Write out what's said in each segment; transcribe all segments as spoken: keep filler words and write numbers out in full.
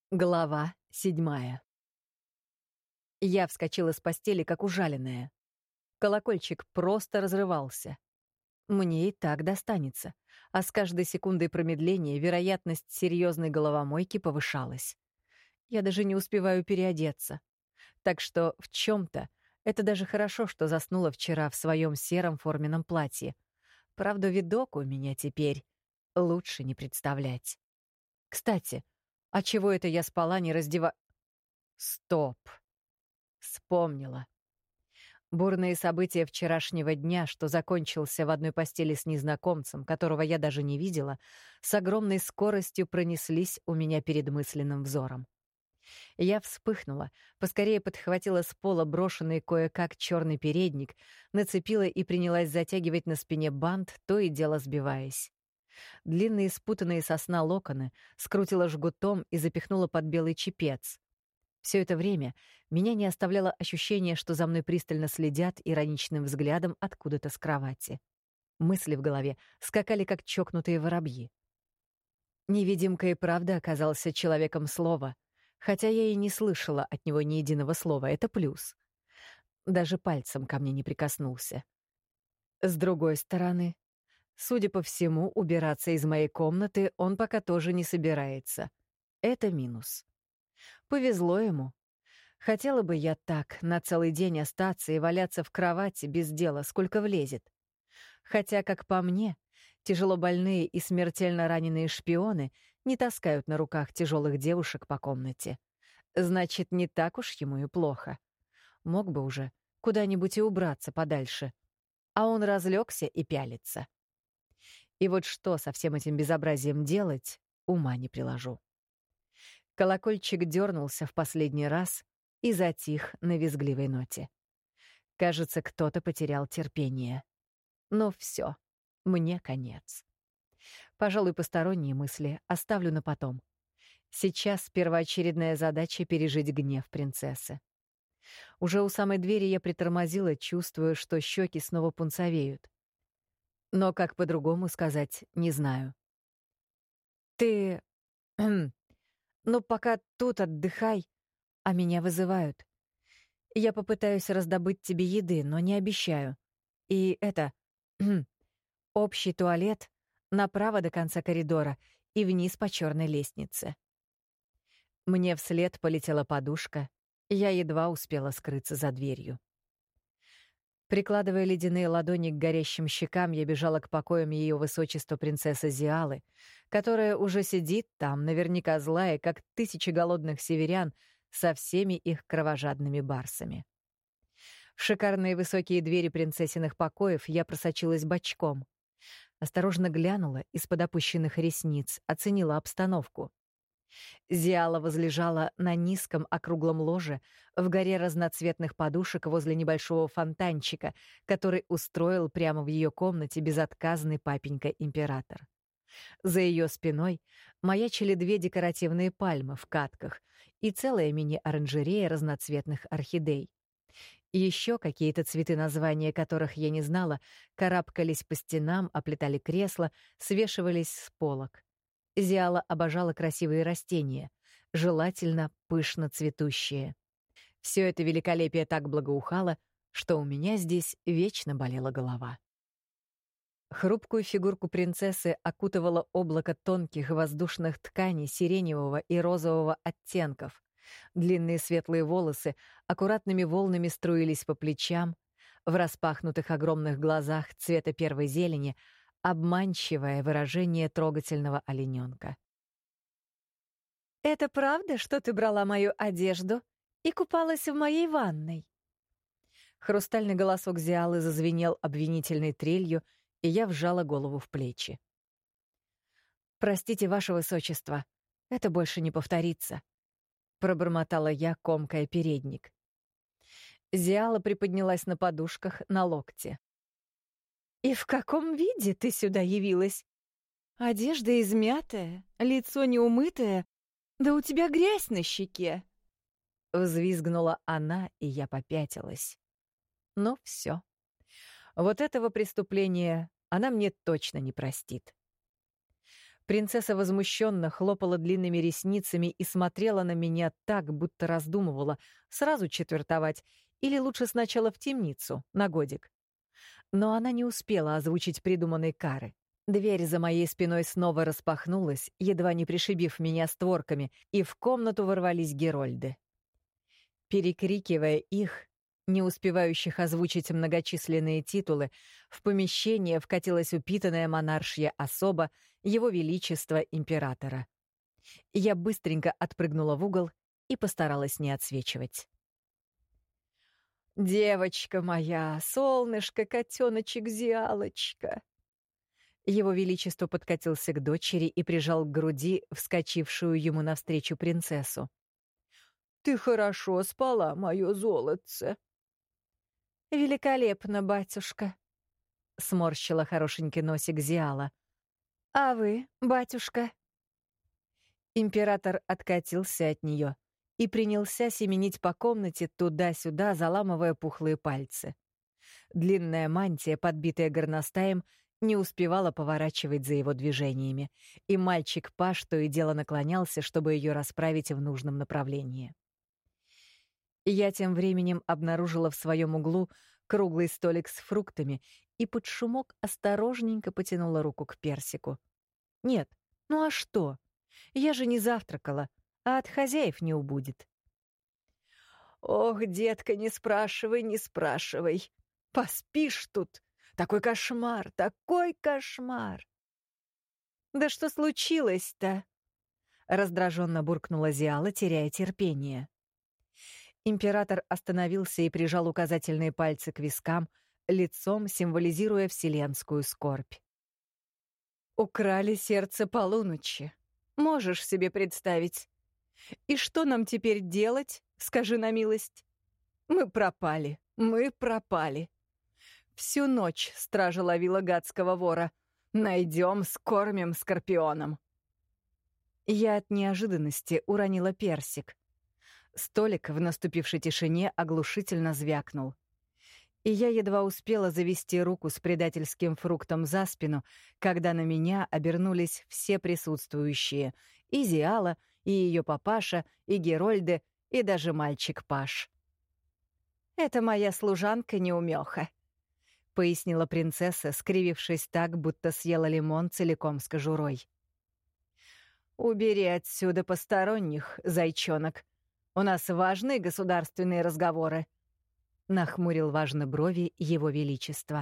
Глава седьмая. Я вскочила с постели, как ужаленная. Колокольчик просто разрывался. Мне и так достанется, а с каждой секундой промедления вероятность серьезной головомойки повышалась. Я даже не успеваю переодеться. Так что в чем-то это даже хорошо, что заснула вчера в своем сером форменном платье. Правда, видок у меня теперь лучше не представлять. Кстати, а чего это я спала, не раздева... Стоп. Вспомнила. Бурные события вчерашнего дня, что закончился в одной постели с незнакомцем, которого я даже не видела, с огромной скоростью пронеслись у меня перед мысленным взором. Я вспыхнула, поскорее подхватила с пола брошенный кое-как черный передник, нацепила и принялась затягивать на спине бант, то и дело сбиваясь. Длинные спутанные со сна локоны скрутила жгутом и запихнула под белый чепец. Все это время меня не оставляло ощущение, что за мной пристально следят ироничным взглядом откуда-то с кровати. Мысли в голове скакали, как чокнутые воробьи. Невидимка и правда оказался человеком слова, хотя я и не слышала от него ни единого слова, это плюс. Даже пальцем ко мне не прикоснулся. С другой стороны, судя по всему, убираться из моей комнаты он пока тоже не собирается. Это минус. Повезло ему. Хотела бы я так на целый день остаться и валяться в кровати без дела, сколько влезет. Хотя, как по мне, тяжело больные и смертельно раненые шпионы не таскают на руках тяжелых девушек по комнате. Значит, не так уж ему и плохо. Мог бы уже куда-нибудь и убраться подальше. А он разлегся и пялится. И вот что со всем этим безобразием делать, ума не приложу. Колокольчик дернулся в последний раз и затих на визгливой ноте. Кажется, кто-то потерял терпение. Но все, мне конец. Пожалуй, посторонние мысли оставлю на потом. Сейчас первоочередная задача — пережить гнев принцессы. Уже у самой двери я притормозила, чувствуя, что щеки снова пунцовеют. Но как по-другому сказать, не знаю. «Ты... ну, пока тут отдыхай, а меня вызывают. Я попытаюсь раздобыть тебе еды, но не обещаю. И это... общий туалет направо до конца коридора и вниз по черной лестнице». Мне вслед полетела подушка, я едва успела скрыться за дверью. Прикладывая ледяные ладони к горящим щекам, я бежала к покоям ее высочества принцессы Зиалы, которая уже сидит там, наверняка злая, как тысячи голодных северян, со всеми их кровожадными барсами. В шикарные высокие двери принцессиных покоев я просочилась бочком. Осторожно глянула из-под опущенных ресниц, оценила обстановку. Зиала возлежала на низком округлом ложе в горе разноцветных подушек возле небольшого фонтанчика, который устроил прямо в ее комнате безотказный папенька-император. За ее спиной маячили две декоративные пальмы в катках и целая мини-оранжерея разноцветных орхидей. Еще какие-то цветы, названия которых я не знала, карабкались по стенам, оплетали кресла, свешивались с полок. Зиала обожала красивые растения, желательно пышно цветущие. Все это великолепие так благоухало, что у меня здесь вечно болела голова. Хрупкую фигурку принцессы окутывало облако тонких воздушных тканей сиреневого и розового оттенков. Длинные светлые волосы аккуратными волнами струились по плечам, в распахнутых огромных глазах цвета первой зелени обманчивое выражение трогательного олененка. «Это правда, что ты брала мою одежду и купалась в моей ванной?» Хрустальный голосок Зиалы зазвенел обвинительной трелью, и я вжала голову в плечи. «Простите, ваше высочество, это больше не повторится», — пробормотала я, комкая передник. Зиала приподнялась на подушках на локте. «И в каком виде ты сюда явилась? Одежда измятая, лицо неумытое, да у тебя грязь на щеке!» Взвизгнула она, и я попятилась. Ну все. Вот этого преступления она мне точно не простит. Принцесса возмущенно хлопала длинными ресницами и смотрела на меня так, будто раздумывала, сразу четвертовать или лучше сначала в темницу, на годик. Но она не успела озвучить придуманной кары. Дверь за моей спиной снова распахнулась, едва не пришибив меня створками, и в комнату ворвались герольды. Перекрикивая их, не успевающих озвучить многочисленные титулы, в помещение вкатилась упитанная монаршья особа Его Величества Императора. Я быстренько отпрыгнула в угол и постаралась не отсвечивать. «Девочка моя, солнышко, котеночек-зиалочка!» Его Величество подкатился к дочери и прижал к груди вскочившую ему навстречу принцессу. «Ты хорошо спала, мое золотце!» «Великолепно, батюшка!» — сморщила хорошенький носик Зиала. «А вы, батюшка?» Император откатился от нее и принялся семенить по комнате туда-сюда, заламывая пухлые пальцы. Длинная мантия, подбитая горностаем, не успевала поворачивать за его движениями, и мальчик Паш то и дело наклонялся, чтобы ее расправить в нужном направлении. Я тем временем обнаружила в своем углу круглый столик с фруктами и под шумок осторожненько потянула руку к персику. Нет, ну а что? Я же не завтракала, а от хозяев не убудет. «Ох, детка, не спрашивай, не спрашивай. Поспишь тут. Такой кошмар, такой кошмар!» «Да что случилось-то?» — раздраженно буркнула Зиала, теряя терпение. Император остановился и прижал указательные пальцы к вискам, лицом символизируя вселенскую скорбь. «Украли сердце полуночи. Можешь себе представить? И что нам теперь делать, скажи на милость? Мы пропали, мы пропали. Всю ночь стража ловила гадского вора. Найдем, скормим скорпионом». Я от неожиданности уронила персик. Столик в наступившей тишине оглушительно звякнул. И я едва успела завести руку с предательским фруктом за спину, когда на меня обернулись все присутствующие — и Зиала, и ее папаша, и Герольды, и даже мальчик Паш. «Это моя служанка-неумеха», — пояснила принцесса, скривившись так, будто съела лимон целиком с кожурой. «Убери отсюда посторонних, зайчонок. У нас важные государственные разговоры», — нахмурил важно брови Его Величество.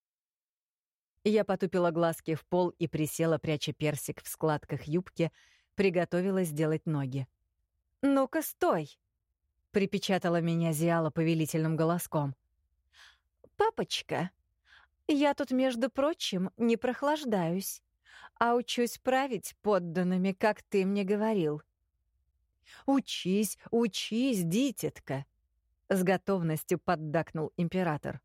Я потупила глазки в пол и присела, пряча персик в складках юбки, приготовилась делать ноги. «Ну-ка, стой!» — припечатала меня Зиала повелительным голоском. «Папочка, я тут, между прочим, не прохлаждаюсь, а учусь править подданными, как ты мне говорил». «Учись, учись, дитятка!» — с готовностью поддакнул император.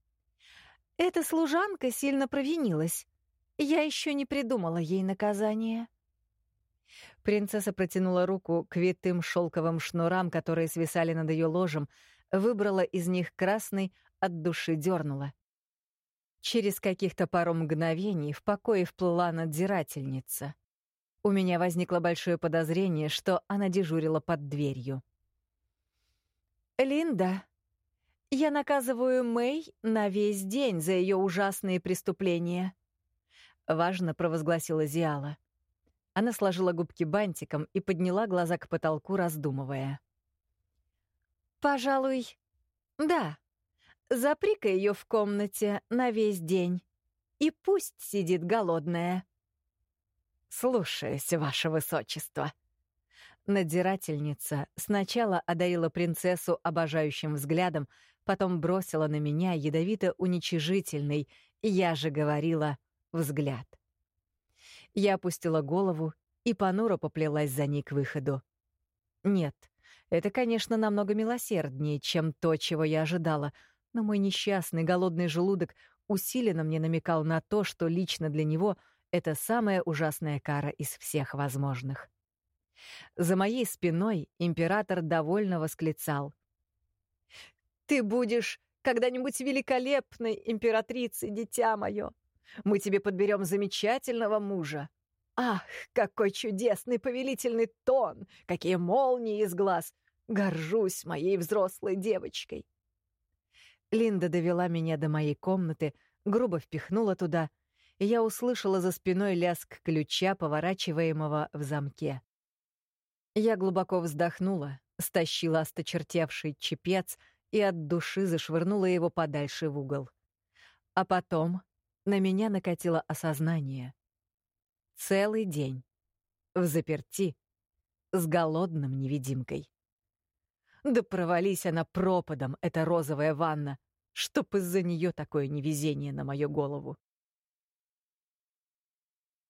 «Эта служанка сильно провинилась. Я еще не придумала ей наказание». Принцесса протянула руку к витым шелковым шнурам, которые свисали над ее ложем, выбрала из них красный, от души дернула. Через каких-то пару мгновений в покое вплыла надзирательница. У меня возникло большое подозрение, что она дежурила под дверью. «Линда, я наказываю Мэй на весь день за ее ужасные преступления», — важно провозгласила Зиала. Она сложила губки бантиком и подняла глаза к потолку, раздумывая. «Пожалуй, да. Запри-ка ее в комнате на весь день. И пусть сидит голодная». «Слушаюсь, ваше высочество». Надзирательница сначала одарила принцессу обожающим взглядом, потом бросила на меня ядовито-уничижительный, я же говорила, взгляд. Я опустила голову и понуро поплелась за ней к выходу. Нет, это, конечно, намного милосерднее, чем то, чего я ожидала, но мой несчастный голодный желудок усиленно мне намекал на то, что лично для него это самая ужасная кара из всех возможных. За моей спиной император довольно восклицал: «Ты будешь когда-нибудь великолепной императрицей, дитя мое! Мы тебе подберем замечательного мужа. Ах, какой чудесный повелительный тон! Какие молнии из глаз! Горжусь моей взрослой девочкой. Линда довела меня до моей комнаты, грубо впихнула туда, и я услышала за спиной лязг ключа, поворачиваемого в замке. Я глубоко вздохнула, стащила осточертевший чепец и от души зашвырнула его подальше в угол. А потом на меня накатило осознание. Целый день взаперти с голодным невидимкой. Да провались она пропадом, эта розовая ванна, чтоб из-за нее такое невезение на мою голову.